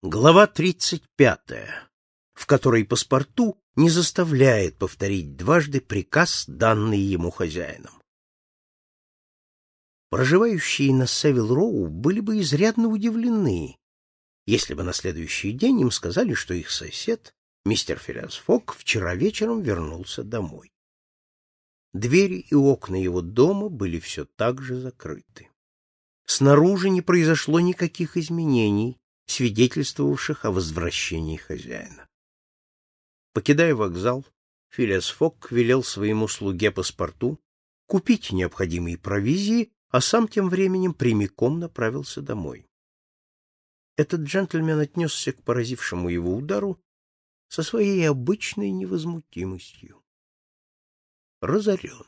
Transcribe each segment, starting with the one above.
Глава 35, в которой паспорту не заставляет повторить дважды приказ, данный ему хозяином. Проживающие на Севил-Роу были бы изрядно удивлены, если бы на следующий день им сказали, что их сосед, мистер Филиас Фогг, вчера вечером вернулся домой. Двери и окна его дома были все так же закрыты. Снаружи не произошло никаких изменений, свидетельствовавших о возвращении хозяина. Покидая вокзал, Филиас Фогг велел своему слуге паспорту купить необходимые провизии, а сам тем временем прямиком направился домой. Этот джентльмен отнесся к поразившему его удару со своей обычной невозмутимостью. Разорен.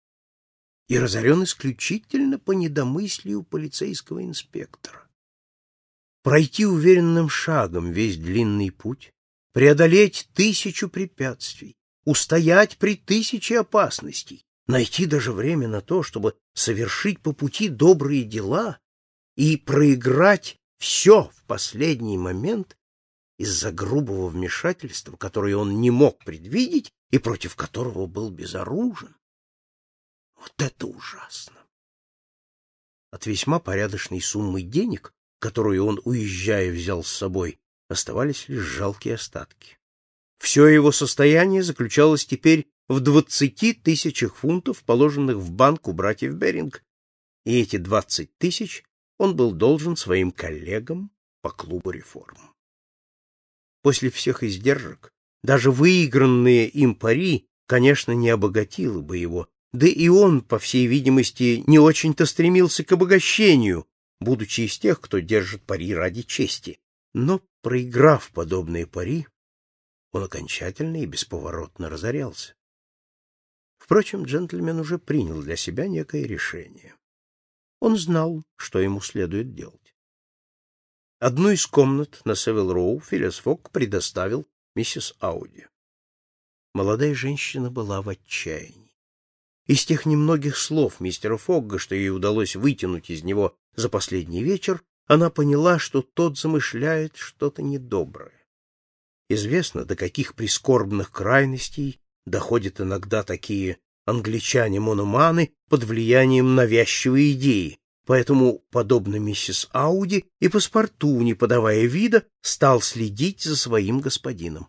И разорен исключительно по недомыслию полицейского инспектора. Пройти уверенным шагом весь длинный путь, преодолеть 1000 препятствий, устоять при 1000 опасностей, найти даже время на то, чтобы совершить по пути добрые дела и проиграть все в последний момент из-за грубого вмешательства, которое он не мог предвидеть и против которого был безоружен. Вот это ужасно! От весьма порядочной суммы денег, которую он, уезжая, взял с собой, оставались лишь жалкие остатки. Все его состояние заключалось теперь в 20 000 фунтов, положенных в банк у братьев Беринг, и эти 20 000 он был должен своим коллегам по клубу реформ. После всех издержек даже выигранные им пари, конечно, не обогатило бы его, да и он, по всей видимости, не очень-то стремился к обогащению, будучи из тех, кто держит пари ради чести. Но, проиграв подобные пари, он окончательно и бесповоротно разорялся. Впрочем, джентльмен уже принял для себя некое решение. Он знал, что ему следует делать. Одну из комнат на Севил-Роу Филиас Фогг предоставил миссис Ауди. Молодая женщина была в отчаянии. Из тех немногих слов мистера Фогга, что ей удалось вытянуть из него за последний вечер, она поняла, что тот замышляет что-то недоброе. Известно, до каких прискорбных крайностей доходят иногда такие англичане-мономаны под влиянием навязчивой идеи, поэтому, подобно миссис Ауди, и паспорту, не подавая вида, стал следить за своим господином.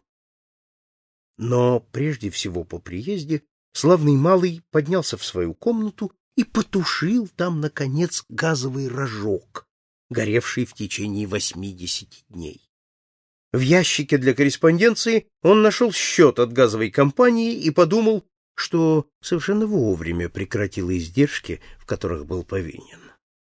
Но прежде всего по приезде славный малый поднялся в свою комнату и потушил там, наконец, газовый рожок, горевший в течение 80 дней. В ящике для корреспонденции он нашел счет от газовой компании и подумал, что совершенно вовремя прекратил издержки, в которых был повинен.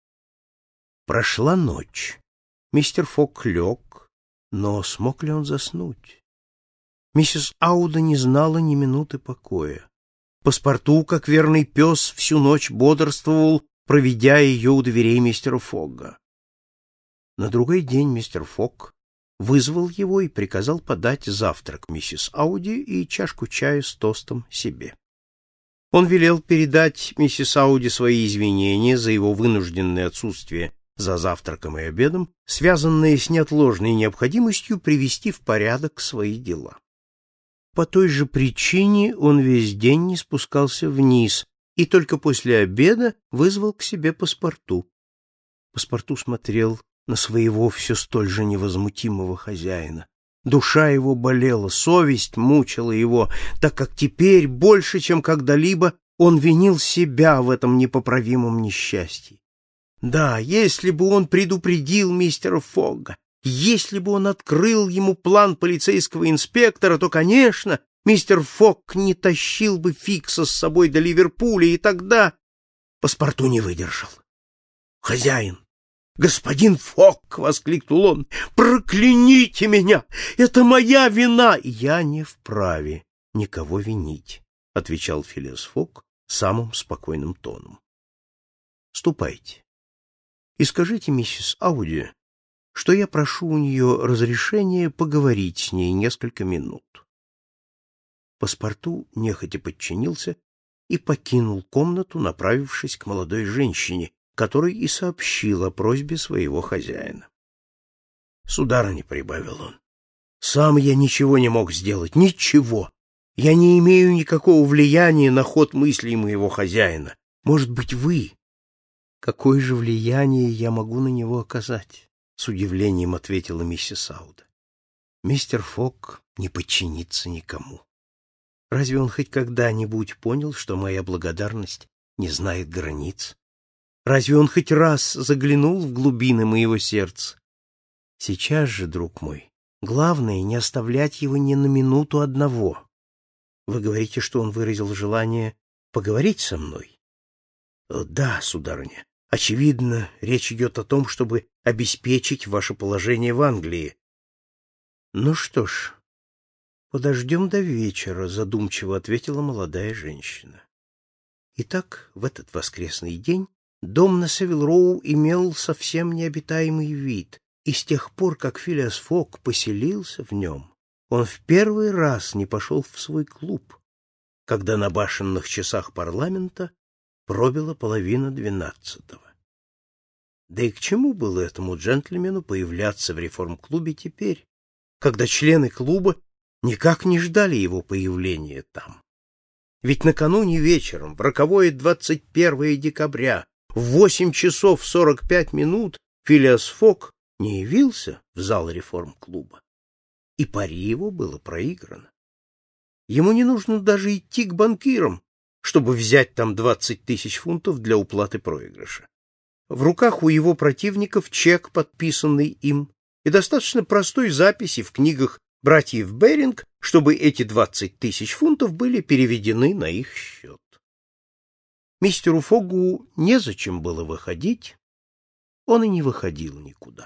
Прошла ночь. Мистер Фогг лег, но смог ли он заснуть? Миссис Ауда не знала ни минуты покоя. Паспорту, как верный пес, всю ночь бодрствовал, проведя ее у дверей мистера Фогга. На другой день мистер Фогг вызвал его и приказал подать завтрак миссис Ауди и чашку чая с тостом себе. Он велел передать миссис Ауди свои извинения за его вынужденное отсутствие за завтраком и обедом, связанные с неотложной необходимостью привести в порядок свои дела. По той же причине он весь день не спускался вниз и только после обеда вызвал к себе паспорту. Паспорту смотрел на своего все столь же невозмутимого хозяина. Душа его болела, совесть мучила его, так как теперь больше, чем когда-либо, он винил себя в этом непоправимом несчастье. Да, если бы он предупредил мистера Фогга, если бы он открыл ему план полицейского инспектора, то, конечно, мистер Фогг не тащил бы Фикса с собой до Ливерпуля, и тогда паспорту не выдержал. «Хозяин! Господин Фогг!» — воскликнул он. «Прокляните меня! Это моя вина!» «Я не вправе никого винить», — отвечал Филиас Фогг самым спокойным тоном. «Ступайте и скажите миссис Ауди, что я прошу у нее разрешения поговорить с ней несколько минут». Паспорту нехотя подчинился и покинул комнату, направившись к молодой женщине, которой и сообщил о просьбе своего хозяина. Сударыня, — прибавил он, — сам я ничего не мог сделать, ничего. Я не имею никакого влияния на ход мыслей моего хозяина. Может быть, вы? Какое же влияние я могу на него оказать? С удивлением ответила миссис Ауда. Мистер Фок не подчинится никому. Разве он хоть когда-нибудь понял, что моя благодарность не знает границ? Разве он хоть раз заглянул в глубины моего сердца? Сейчас же, друг мой, главное не оставлять его ни на минуту одного. Вы говорите, что он выразил желание поговорить со мной? Да, сударыня. Очевидно, речь идет о том, чтобы обеспечить ваше положение в Англии. Ну что ж, подождем до вечера, задумчиво ответила молодая женщина. Итак, в этот воскресный день дом на Севил-Роу имел совсем необитаемый вид, и с тех пор, как Филиас Фок поселился в нем, он в первый раз не пошел в свой клуб, когда на башенных часах парламента пробило 11:30. Да и к чему было этому джентльмену появляться в реформ-клубе теперь, когда члены клуба никак не ждали его появления там? Ведь накануне вечером, в роковое 21 декабря, в 8 часов 45 минут Филиас Фок не явился в зал реформ-клуба, и пари его было проиграно. Ему не нужно даже идти к банкирам, чтобы взять там 20 000 фунтов для уплаты проигрыша. В руках у его противников чек, подписанный им, и достаточно простой записи в книгах братьев Беринг, чтобы эти 20 000 фунтов были переведены на их счет. Мистеру Фогу незачем было выходить, он и не выходил никуда.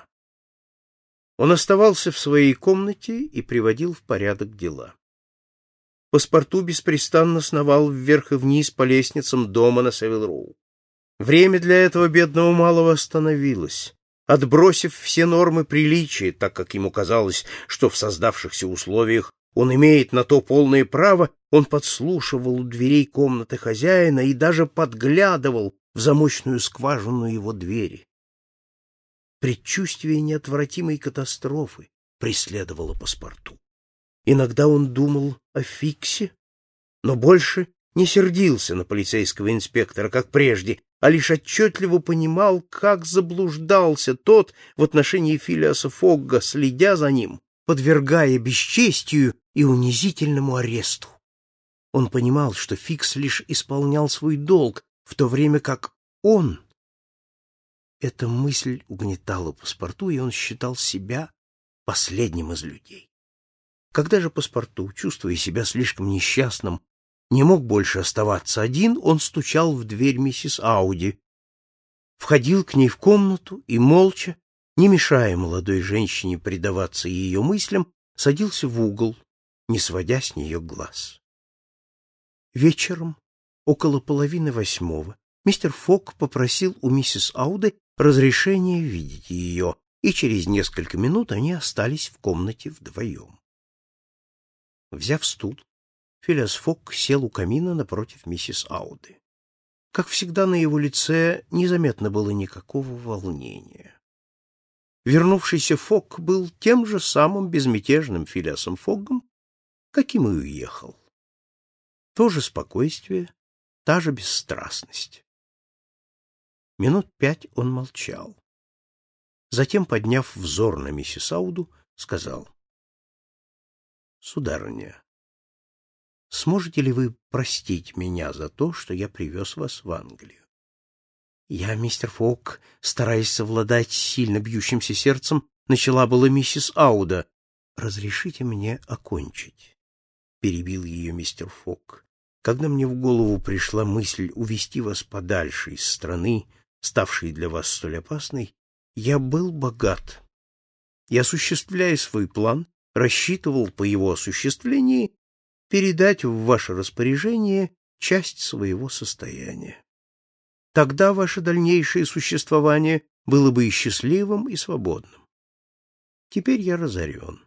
Он оставался в своей комнате и приводил в порядок дела. Паспорту беспрестанно сновал вверх и вниз по лестницам дома на Севил-Роу. Время для этого бедного малого остановилось. Отбросив все нормы приличия, так как ему казалось, что в создавшихся условиях он имеет на то полное право, он подслушивал у дверей комнаты хозяина и даже подглядывал в замочную скважину его двери. Предчувствие неотвратимой катастрофы преследовало паспорту. Иногда он думал о Фиксе, но больше не сердился на полицейского инспектора, как прежде, а лишь отчетливо понимал, как заблуждался тот в отношении Филиаса Фогга, следя за ним, подвергая бесчестию и унизительному аресту. Он понимал, что Фикс лишь исполнял свой долг, в то время как он... Эта мысль угнетала паспорту, и он считал себя последним из людей. Когда же паспорту, чувствуя себя слишком несчастным, не мог больше оставаться один, он стучал в дверь миссис Ауди, входил к ней в комнату и молча, не мешая молодой женщине предаваться ее мыслям, садился в угол, не сводя с нее глаз. Вечером, около 7:30, мистер Фок попросил у миссис Ауды разрешения видеть ее, и через несколько минут они остались в комнате вдвоем. Взяв стул, Филиас Фок сел у камина напротив миссис Ауды. Как всегда, на его лице незаметно было никакого волнения. Вернувшийся Фок был тем же самым безмятежным Филиасом Фоггом, каким и уехал. То же спокойствие, та же бесстрастность. Минут 5 он молчал. Затем, подняв взор на миссис Ауду, сказал: «Сударыня, сможете ли вы простить меня за то, что я привез вас в Англию?» «Я, мистер Фок, стараясь совладать с сильно бьющимся сердцем, начала была миссис Ауда. Разрешите мне окончить», — перебил ее мистер Фок. «Когда мне в голову пришла мысль увести вас подальше из страны, ставшей для вас столь опасной, я был богат и, осуществляя свой план, рассчитывал по его осуществлении передать в ваше распоряжение часть своего состояния. Тогда ваше дальнейшее существование было бы и счастливым, и свободным. Теперь я разорен».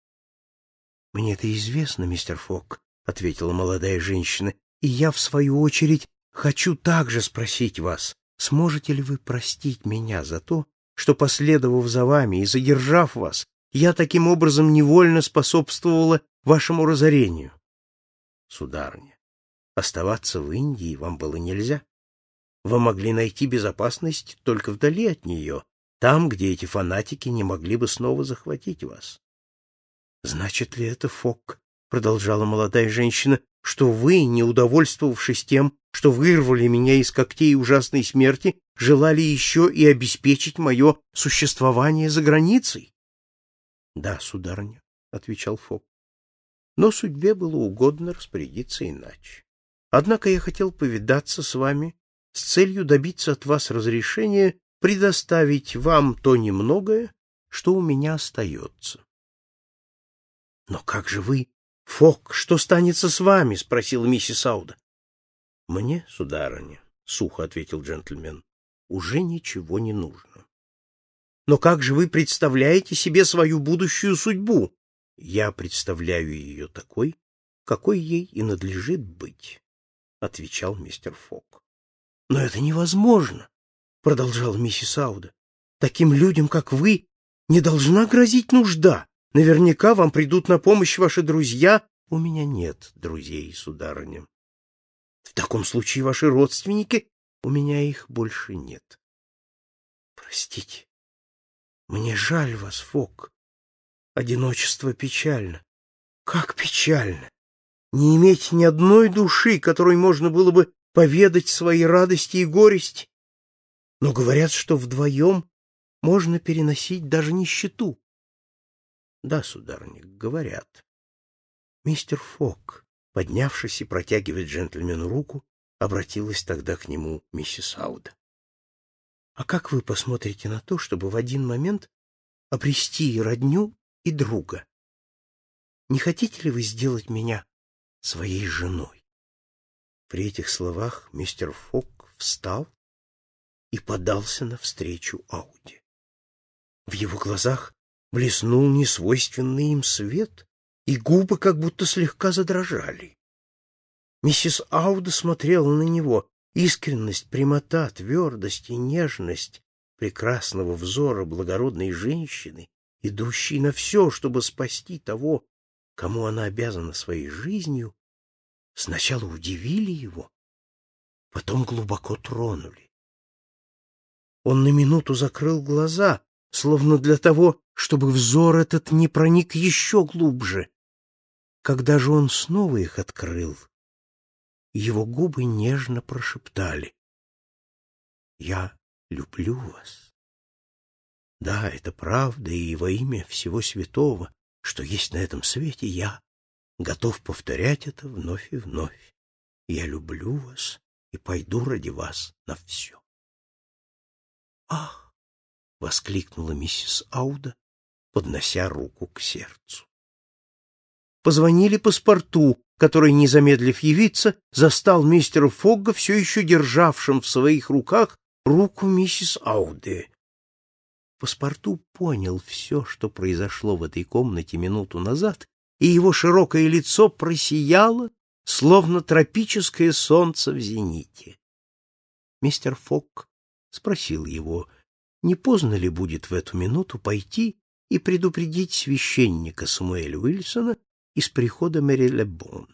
«Мне это известно, мистер Фок», — ответила молодая женщина, «и я, в свою очередь, хочу также спросить вас, сможете ли вы простить меня за то, что, последовав за вами и задержав вас, я таким образом невольно способствовала вашему разорению. Сударыня, оставаться в Индии вам было нельзя. Вы могли найти безопасность только вдали от нее, там, где эти фанатики не могли бы снова захватить вас. Значит ли это, Фок, продолжала молодая женщина, что вы, не удовольствовавшись тем, что вырвали меня из когтей ужасной смерти, желали еще и обеспечить мое существование за границей? — Да, сударыня, — отвечал Фок. Но судьбе было угодно распорядиться иначе. Однако я хотел повидаться с вами с целью добиться от вас разрешения предоставить вам то немногое, что у меня остается. — Но как же вы, Фок, что станется с вами? — спросила миссис Ауда. — Мне, сударыня, — сухо ответил джентльмен, — уже ничего не нужно. — Но как же вы представляете себе свою будущую судьбу? — Я представляю ее такой, какой ей и надлежит быть, — отвечал мистер Фок. — Но это невозможно, — продолжала миссис Ауда. — Таким людям, как вы, не должна грозить нужда. Наверняка вам придут на помощь ваши друзья. — У меня нет друзей, сударыня. — В таком случае ваши родственники? — У меня их больше нет. — Простите, мне жаль вас, Фок. Одиночество печально. Как печально! Не иметь ни одной души, которой можно было бы поведать свои радости и горести. Но говорят, что вдвоем можно переносить даже нищету. Да, сударыня, говорят. Мистер Фок, поднявшись и протягивая джентльмену руку, обратилась тогда к нему миссис Ауда. — А как вы посмотрите на то, чтобы в один момент обрести и родню, и друга? Не хотите ли вы сделать меня своей женой? При этих словах мистер Фок встал и подался навстречу Ауде. В его глазах блеснул несвойственный им свет, и губы как будто слегка задрожали. Миссис Ауда смотрела на него. Искренность, прямота, твердость и нежность прекрасного взора благородной женщины, идущей на все, чтобы спасти того, кому она обязана своей жизнью, сначала удивили его, потом глубоко тронули. Он на минуту закрыл глаза, словно для того, чтобы взор этот не проник еще глубже. Когда же он снова их открыл, его губы нежно прошептали: «Я люблю вас. Да, это правда, и во имя всего святого, что есть на этом свете, я готов повторять это вновь и вновь. Я люблю вас и пойду ради вас на все». «Ах!» — воскликнула миссис Ауда, поднося руку к сердцу. Позвонили паспорту, который, не замедлив явиться, застал мистера Фогга все еще державшим в своих руках руку миссис Ауды. Паспорту понял все, что произошло в этой комнате минуту назад, и его широкое лицо просияло, словно тропическое солнце в зените. Мистер Фогг спросил его, не поздно ли будет в эту минуту пойти и предупредить священника Самуэля Уилсона из прихода Мэри Лебон.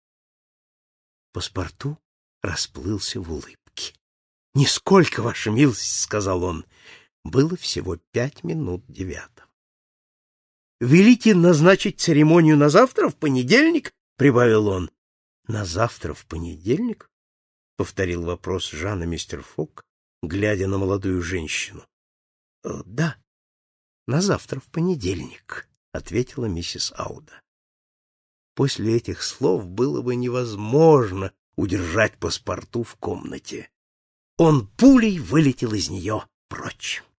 Паспорту расплылся в улыбке. — Нисколько, ваша милость, — сказал он. Было всего 9:05. — Велите назначить церемонию на завтра, в понедельник? — прибавил он. — На завтра, в понедельник? — повторил вопрос Жана мистер Фок, глядя на молодую женщину. — Да, на завтра, в понедельник, — ответила миссис Ауда. После этих слов было бы невозможно удержать паспорту в комнате. Он пулей вылетел из нее прочь.